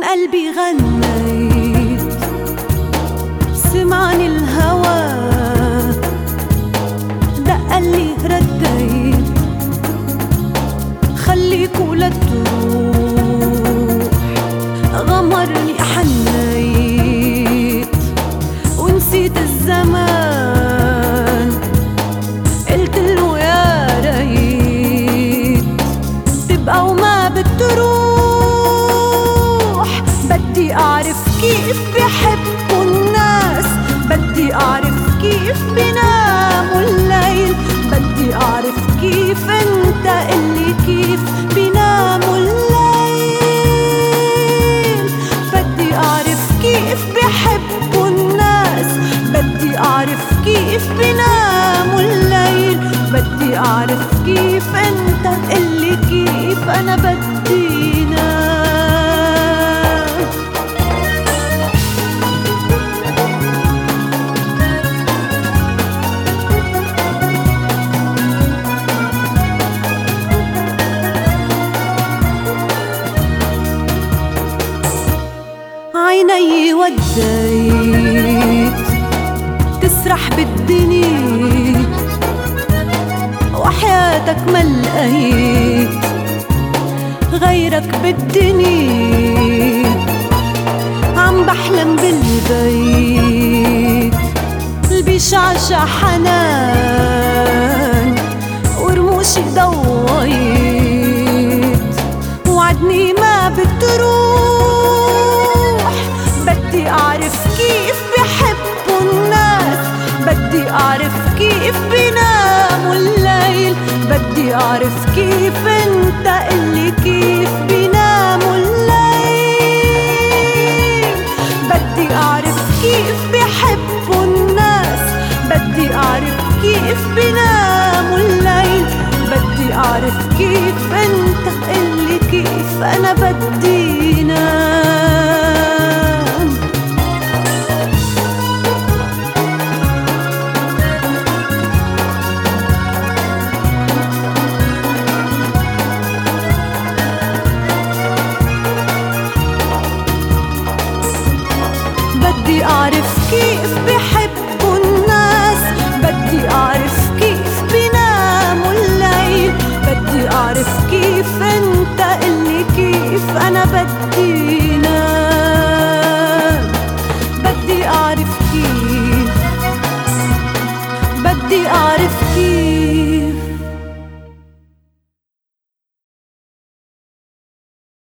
قلبي غنيت، سمعني الهوى دقلي رديت، خليكوا لا تروح، غمرني حنيت ونسيت الزمان، قلتله يا ريت تبقى وما بتروح. بدي أعرف كيف بيحبوا الناس، بدي أعرف كيف بيناموا الليل، بدي أعرف كيف انت اللي كيف بيناموا الليل. بدي أعرف كيف بيحبوا الناس، بدي أعرف كيف بيناموا الليل، بدي أعرف كيف انت اللي كيف أنا بدي نام. عيني وديت تسرح بالدنيا، وحياتك ما لقيت غيرك بالدنيا. عم بحلم بالبيت اللي بيشعشع حنان، ورموشي ضويت وعدني ما بتروح. بدي أعرف كيف بيحبوا الناس، بدي أعرف كيف بيناموا الليل، بدي أعرف كيف انت اللي كيف بيناموا الليل. بدي أعرف كيف بيحبوا الناس، بدي أعرف كيف بيناموا الليل، بدي أعرف كيف انت اللي كيف أنا بدي نام. بدي أعرف كيف بيحبوا الناس، بدي أعرف كيف بيناموا الليل، بدي أعرف كيف انت اللي كيف أنا بدي